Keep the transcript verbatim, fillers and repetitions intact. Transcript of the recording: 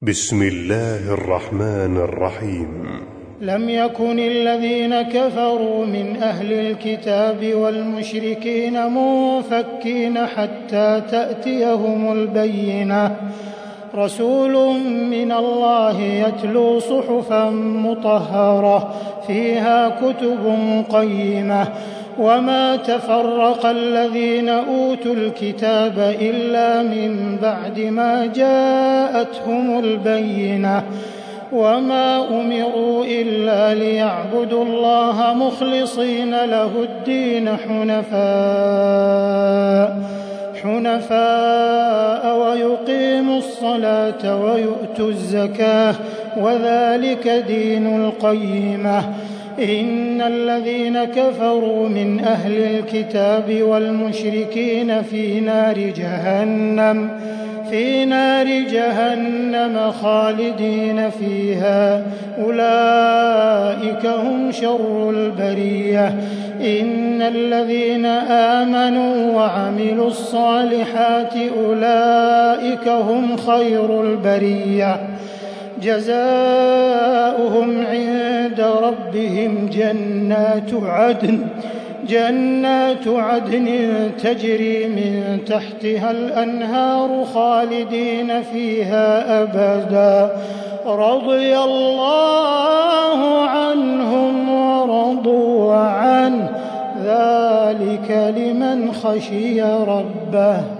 بسم الله الرحمن الرحيم. لم يكن الذين كفروا من أهل الكتاب والمشركين منفكين حتى تأتيهم البينة، رسول من الله يتلو صحفا مطهرة فيها كتب قيمة، وما تفرق الذين أوتوا الكتاب إلا من بعد ما جاءتهم البينة، وما أمروا إلا ليعبدوا الله مخلصين له الدين حنفاء حنفاء ويقيموا الصلاة ويؤتوا الزكاة وذلك دين القيمة. إن الذين كفروا من أهل الكتاب والمشركين في نار جهنم في نار جهنم خالدين فيها، أولئك هم شر البرية. إن الذين آمنوا وعملوا الصالحات أولئك هم خير البرية، جزاؤهم عند ربهم جنات عدن جنات عدن تجري من تحتها الأنهار خالدين فيها أبدا، رضي الله عنهم ورضوا عنه، ذلك لمن خشي ربه.